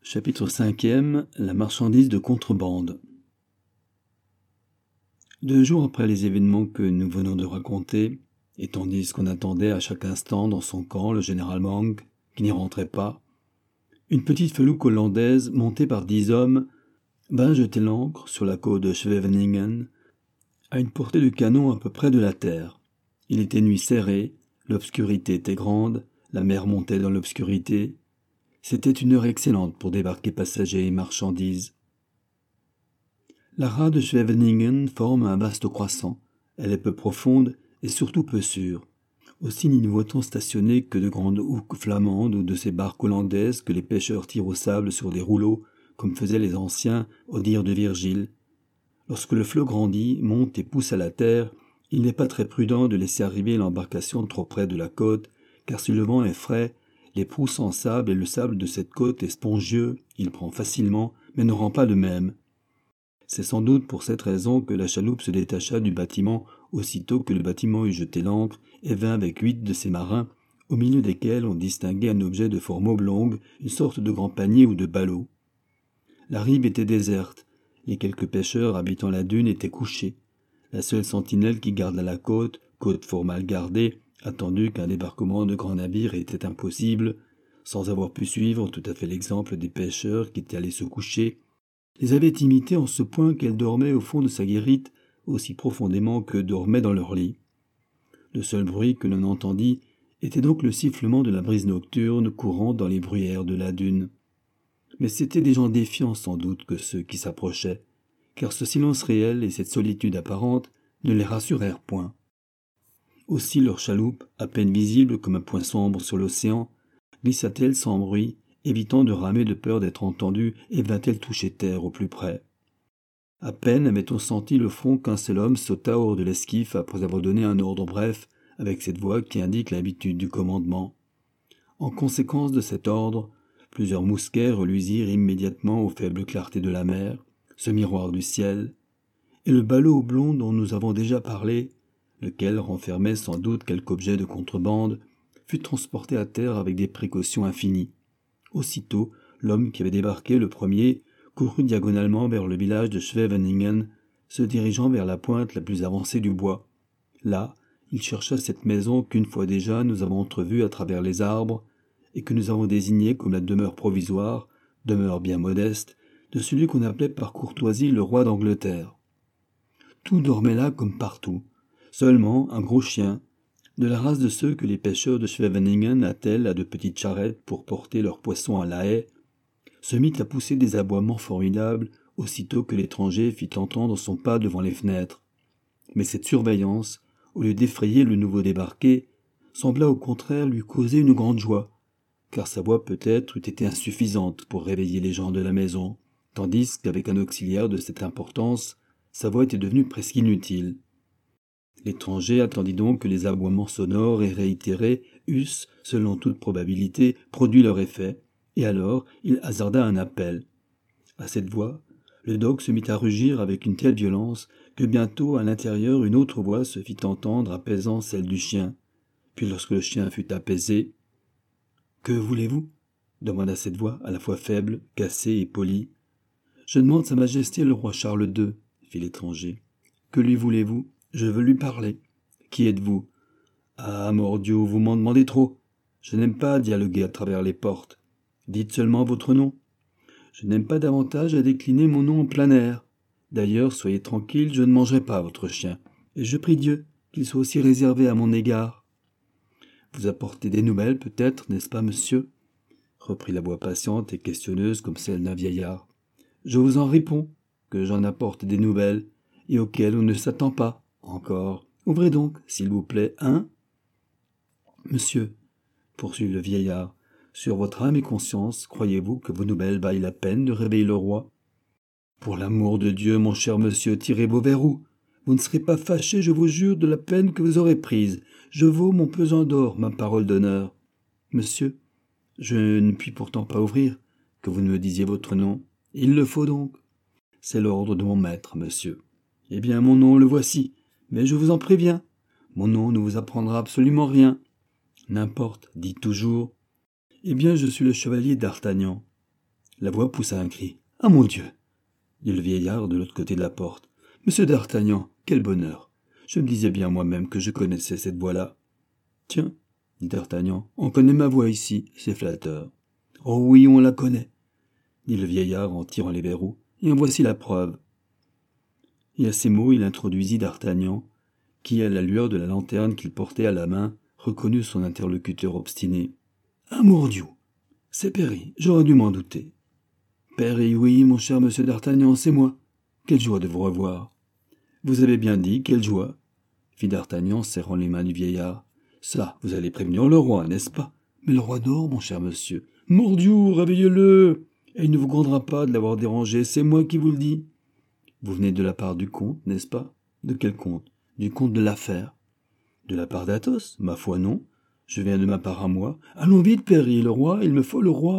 Chapitre 5e. La marchandise de contrebande. 2 jours après les événements que nous venons de raconter, et tandis qu'on attendait à chaque instant dans son camp le général Monk, qui n'y rentrait pas, une petite felouque hollandaise montée par 10 hommes vint jeter l'ancre sur la côte de Scheveningen, à une portée de canon à peu près de la terre. Il était nuit serrée, l'obscurité était grande, la mer montait dans l'obscurité. C'était une heure excellente pour débarquer passagers et marchandises. La rade de Scheveningen forme un vaste croissant. Elle est peu profonde et surtout peu sûre. Aussi n'y voit-on stationner que de grandes houques flamandes ou de ces barques hollandaises que les pêcheurs tirent au sable sur des rouleaux, comme faisaient les anciens au dire de Virgile. Lorsque le flot grandit, monte et pousse à la terre, il n'est pas très prudent de laisser arriver l'embarcation trop près de la côte, car si le vent est frais, les proues sans sable et le sable de cette côte est spongieux, il prend facilement, mais ne rend pas de même. C'est sans doute pour cette raison que la chaloupe se détacha du bâtiment aussitôt que le bâtiment eut jeté l'ancre et vint avec 8 de ses marins, au milieu desquels on distinguait un objet de forme oblongue, une sorte de grand panier ou de ballot. La rive était déserte, les quelques pêcheurs habitant la dune étaient couchés. La seule sentinelle qui garda la côte fort mal gardée, attendu qu'un débarquement de grands navires était impossible, sans avoir pu suivre tout à fait l'exemple des pêcheurs qui étaient allés se coucher, les avait imités en ce point qu'elles dormaient au fond de sa guérite aussi profondément que dormaient dans leur lit. Le seul bruit que l'on entendit était donc le sifflement de la brise nocturne courant dans les bruyères de la dune. Mais c'étaient des gens défiants sans doute que ceux qui s'approchaient, car ce silence réel et cette solitude apparente ne les rassurèrent point. Aussi leur chaloupe, à peine visible comme un point sombre sur l'océan, glissa-t-elle sans bruit, évitant de ramer de peur d'être entendue, et vint-elle toucher terre au plus près. À peine avait-on senti le front qu'un seul homme sauta hors de l'esquif après avoir donné un ordre bref, avec cette voix qui indique l'habitude du commandement. En conséquence de cet ordre, plusieurs mousquets reluisirent immédiatement aux faibles clartés de la mer, ce miroir du ciel, et le ballot oblong dont nous avons déjà parlé, lequel renfermait sans doute quelque objet de contrebande, fut transporté à terre avec des précautions infinies. Aussitôt, l'homme qui avait débarqué le premier courut diagonalement vers le village de Scheveningen, se dirigeant vers la pointe la plus avancée du bois. Là, il chercha cette maison qu'une fois déjà nous avons entrevue à travers les arbres, et que nous avons désignée comme la demeure provisoire, demeure bien modeste, de celui qu'on appelait par courtoisie le roi d'Angleterre. Tout dormait là comme partout. Seulement un gros chien, de la race de ceux que les pêcheurs de Scheveningen attellent à de petites charrettes pour porter leurs poissons à la haie, se mit à pousser des aboiements formidables aussitôt que l'étranger fit entendre son pas devant les fenêtres. Mais cette surveillance, au lieu d'effrayer le nouveau débarqué, sembla au contraire lui causer une grande joie, car sa voix peut-être eût été insuffisante pour réveiller les gens de la maison, tandis qu'avec un auxiliaire de cette importance, sa voix était devenue presque inutile. L'étranger attendit donc que les aboiements sonores et réitérés eussent, selon toute probabilité, produit leur effet, et alors il hasarda un appel. À cette voix, le dogue se mit à rugir avec une telle violence que bientôt à l'intérieur une autre voix se fit entendre apaisant celle du chien. Puis lorsque le chien fut apaisé, « Que voulez-vous » demanda cette voix à la fois faible, cassée et polie. « Je demande Sa Majesté le roi Charles II, » fit l'étranger. « Que lui voulez-vous ? Je veux lui parler. Qui êtes-vous ? Ah, mordieu, vous m'en demandez trop. Je n'aime pas dialoguer à travers les portes. Dites seulement votre nom. Je n'aime pas davantage à décliner mon nom en plein air. D'ailleurs, soyez tranquille, je ne mangerai pas votre chien. Et je prie Dieu qu'il soit aussi réservé à mon égard. Vous apportez des nouvelles, peut-être, n'est-ce pas, monsieur ? Reprit la voix patiente et questionneuse comme celle d'un vieillard. Je vous en réponds, que j'en apporte des nouvelles, et auxquelles on ne s'attend pas, encore. Ouvrez donc, s'il vous plaît, hein ? Monsieur, poursuivit le vieillard, sur votre âme et conscience, croyez-vous que vos nouvelles vaillent la peine de réveiller le roi ? Pour l'amour de Dieu, mon cher monsieur, tirez vos verrous. Vous ne serez pas fâché, je vous jure, de la peine que vous aurez prise. Je vaux mon pesant d'or, ma parole d'honneur. Monsieur, je ne puis pourtant pas ouvrir, que vous ne me disiez votre nom. Il le faut donc. C'est l'ordre de mon maître, monsieur. Eh bien, mon nom, le voici, mais je vous en préviens. Mon nom ne vous apprendra absolument rien. N'importe, dites toujours. Eh bien, je suis le chevalier d'Artagnan. La voix poussa un cri. « Ah mon Dieu !» dit le vieillard de l'autre côté de la porte. « Monsieur d'Artagnan, quel bonheur! Je me disais bien moi-même que je connaissais cette voix-là. »« Tiens, dit D'Artagnan, on connaît ma voix ici, c'est flatteur. »« Oh oui, on la connaît, dit le vieillard en tirant les verrous, et en voici la preuve. » Et à ces mots, il introduisit D'Artagnan, qui, à la lueur de la lanterne qu'il portait à la main, reconnut son interlocuteur obstiné. « Ah, mordiou, c'est Perry, j'aurais dû m'en douter. »« Perry, oui, mon cher monsieur d'Artagnan, c'est moi. Quelle joie de vous revoir. »« Vous avez bien dit, quelle joie, » fit D'Artagnan, serrant les mains du vieillard. « Ça, vous allez prévenir le roi, n'est-ce pas? Mais le roi dort, mon cher monsieur. Mordiou, réveillez-le, et il ne vous grondera pas de l'avoir dérangé, c'est moi qui vous le dis. Vous venez de la part du comte, n'est-ce pas? De quel comte? Du comte de l'affaire. De la part d'Athos? Ma foi, non. Je viens de ma part à moi. Allons vite, Perry, le roi, il me faut le roi. »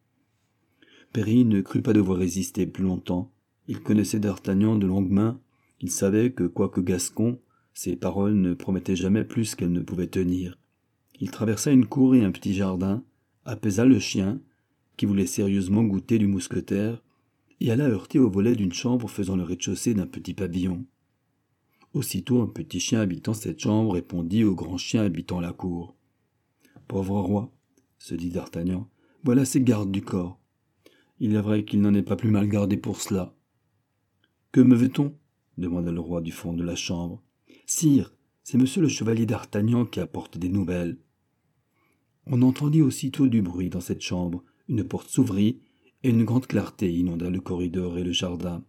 Perry ne crut pas devoir résister plus longtemps. Il connaissait D'Artagnan de longue main. Il savait que, quoique gascon, ses paroles ne promettaient jamais plus qu'elles ne pouvaient tenir. Il traversa une cour et un petit jardin, apaisa le chien, qui voulait sérieusement goûter du mousquetaire, et alla heurter au volet d'une chambre faisant le rez-de-chaussée d'un petit pavillon. Aussitôt un petit chien habitant cette chambre répondit au grand chien habitant la cour. « Pauvre roi, se dit D'Artagnan, voilà ses gardes du corps. Il est vrai qu'il n'en est pas plus mal gardé pour cela. »« Que me veut-on » demanda le roi du fond de la chambre. « Sire, c'est monsieur le chevalier d'Artagnan qui apporte des nouvelles. » On entendit aussitôt du bruit dans cette chambre, une porte s'ouvrit, et une grande clarté inonda le corridor et le jardin.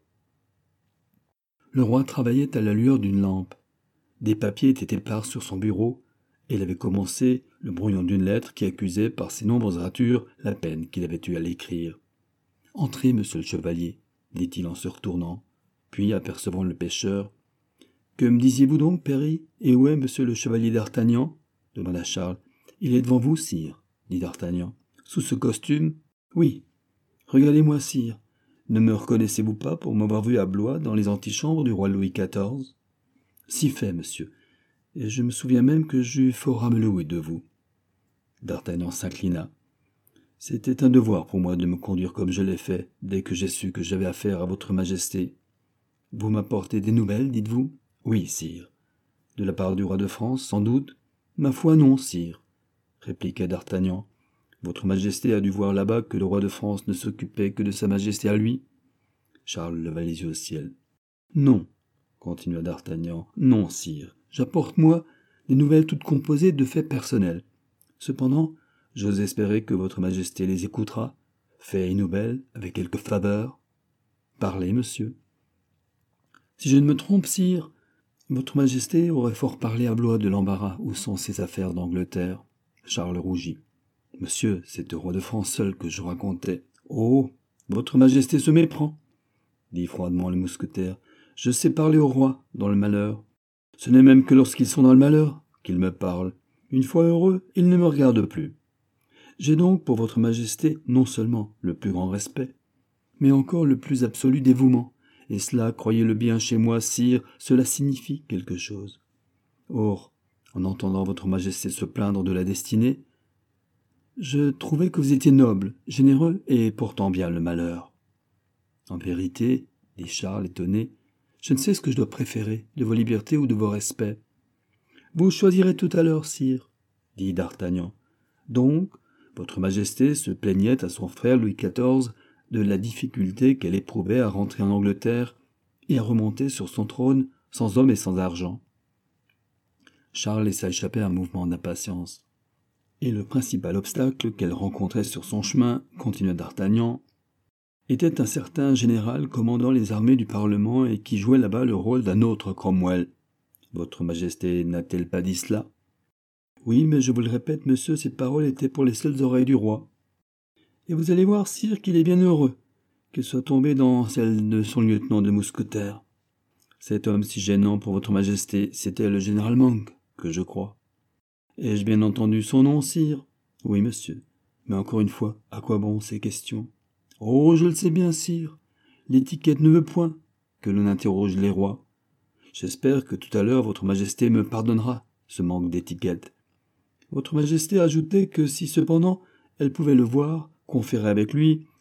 Le roi travaillait à la lueur d'une lampe. Des papiers étaient épars sur son bureau, et il avait commencé le brouillon d'une lettre qui accusait par ses nombreuses ratures la peine qu'il avait eue à l'écrire. « Entrez, monsieur le chevalier, » dit-il en se retournant, puis apercevant le pêcheur. « Que me disiez-vous donc, Perry, et où est monsieur le chevalier d'Artagnan » demanda Charles. « Il est devant vous, sire, » dit D'Artagnan. « Sous ce costume ?»« Oui. Regardez-moi, sire. Ne me reconnaissez-vous pas pour m'avoir vu à Blois dans les antichambres du roi Louis XIV ?»« Si fait, monsieur. Et je me souviens même que j'eus fort à me louer de vous. » D'Artagnan s'inclina. « C'était un devoir pour moi de me conduire comme je l'ai fait, dès que j'ai su que j'avais affaire à votre majesté. Vous m'apportez des nouvelles, dites-vous ? » ?»« Oui, sire. »« De la part du roi de France, sans doute ? » ?»« Ma foi, non, sire, » répliqua D'Artagnan. « Votre majesté a dû voir là-bas que le roi de France ne s'occupait que de sa majesté à lui. » Charles leva les yeux au ciel. « Non, » continua D'Artagnan, « non, sire. J'apporte, moi, des nouvelles toutes composées de faits personnels. Cependant, j'ose espérer que votre majesté les écoutera, faits et nouvelles, avec quelque faveur. Parlez, monsieur. »« Si je ne me trompe, sire, votre majesté aurait fort parlé à Blois de l'embarras où sont ses affaires d'Angleterre. » Charles rougit. « Monsieur, c'est au roi de France seul que je racontais. »« Oh, votre majesté se méprend, » dit froidement le mousquetaire. « Je sais parler au roi dans le malheur. Ce n'est même que lorsqu'ils sont dans le malheur qu'ils me parlent. Une fois heureux, ils ne me regardent plus. J'ai donc pour votre majesté non seulement le plus grand respect, mais encore le plus absolu dévouement. Et cela, croyez-le bien chez moi, sire, cela signifie quelque chose. Or, en entendant votre majesté se plaindre de la destinée, je trouvais que vous étiez noble, généreux et portant bien le malheur. »« En vérité, dit Charles étonné, je ne sais ce que je dois préférer, de vos libertés ou de vos respects. »« Vous choisirez tout à l'heure, sire, dit D'Artagnan. Donc, votre majesté se plaignait à son frère Louis XIV de la difficulté qu'elle éprouvait à rentrer en Angleterre et à remonter sur son trône sans homme et sans argent. » Charles laissa échapper un mouvement d'impatience. « Et le principal obstacle qu'elle rencontrait sur son chemin, continua D'Artagnan, était un certain général commandant les armées du Parlement et qui jouait là-bas le rôle d'un autre Cromwell. Votre majesté n'a-t-elle pas dit cela ? » ?»« Oui, mais je vous le répète, monsieur, ces paroles étaient pour les seules oreilles du roi. Et vous allez voir, sire, qu'il est bien heureux qu'elle soit tombée dans celle de son lieutenant de mousquetaires. Cet homme si gênant pour votre majesté, c'était le général Monk, que je crois. Ai-je bien entendu son nom, sire ? Oui, monsieur. Mais encore une fois, à quoi bon ces questions ? Oh, je le sais bien, sire. L'étiquette ne veut point que l'on interroge les rois. J'espère que tout à l'heure votre majesté me pardonnera ce manque d'étiquette. Votre majesté ajoutait que si cependant elle pouvait le voir, conférer avec lui,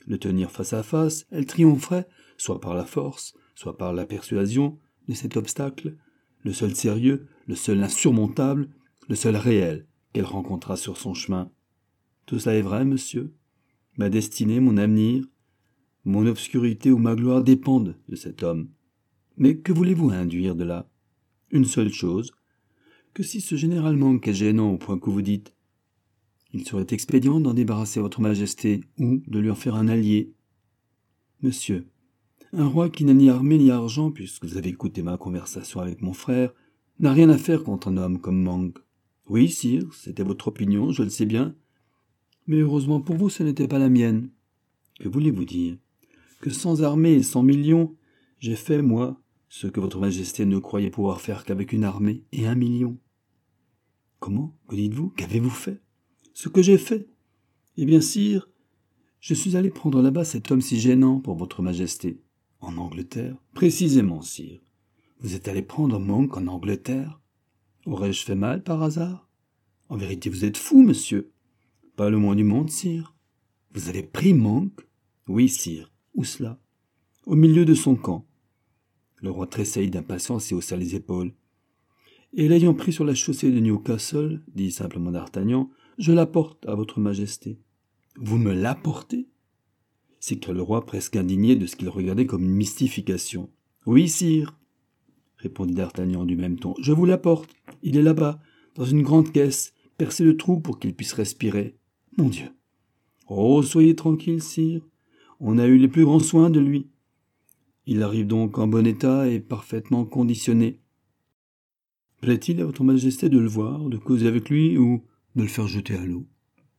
Le tenir face à face, elle triompherait, soit par la force, soit par la persuasion, de cet obstacle, le seul sérieux, le seul insurmontable, le seul réel qu'elle rencontra sur son chemin. Tout cela est vrai, monsieur. Ma destinée, mon avenir, mon obscurité ou ma gloire dépendent de cet homme. Mais que voulez-vous induire de là? Une seule chose, que si ce général Monk est gênant au point que vous dites, il serait expédient d'en débarrasser votre majesté ou de lui en faire un allié. Monsieur, un roi qui n'a ni armée ni argent, puisque vous avez écouté ma conversation avec mon frère, n'a rien à faire contre un homme comme Monk. Oui, sire, c'était votre opinion, je le sais bien. Mais heureusement pour vous, ce n'était pas la mienne. Que voulez-vous dire? Que sans armée et sans millions, j'ai fait, moi, ce que votre majesté ne croyait pouvoir faire qu'avec une armée et 1 million. Comment? Que dites-vous? Qu'avez-vous fait? Ce que j'ai fait? Eh bien, sire, je suis allé prendre là-bas cet homme si gênant pour votre majesté. En Angleterre? Précisément, sire. Vous êtes allé prendre Monk en Angleterre? Aurais-je fait mal par hasard? En vérité, vous êtes fou, monsieur. Pas le moins du monde, sire. Vous avez pris Monk? Oui, sire. Où cela? Au milieu de son camp. Le roi tressaillit d'impatience et haussa les épaules. Et l'ayant pris sur la chaussée de Newcastle, dit simplement d'Artagnan, je l'apporte à votre majesté. Vous me l'apportez? S'écria le roi presque indigné de ce qu'il regardait comme une mystification. Oui, sire, répondit d'Artagnan du même ton. Je vous l'apporte. Il est là-bas, dans une grande caisse, percée de trous pour qu'il puisse respirer. Mon Dieu. Oh, soyez tranquille, sire. On a eu les plus grands soins de lui. Il arrive donc en bon état et parfaitement conditionné. Plaît-il à votre majesté de le voir, de causer avec lui ou de le faire jeter à l'eau?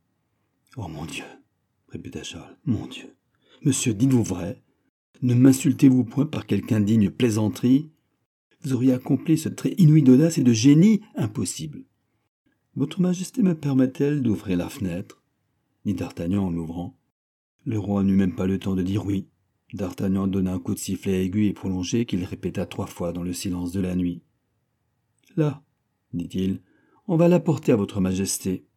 Oh mon Dieu, répéta Charles, mon Dieu. Monsieur, dites-vous vrai? Ne m'insultez-vous point par quelque indigne plaisanterie? Vous auriez accompli ce trait inouï d'audace et de génie impossible. Votre majesté me permet-elle d'ouvrir la fenêtre? Dit D'Artagnan en l'ouvrant. Le roi n'eut même pas le temps de dire oui. D'Artagnan donna un coup de sifflet aigu et prolongé qu'il répéta 3 fois dans le silence de la nuit. Là, dit-il, on va l'apporter à votre majesté.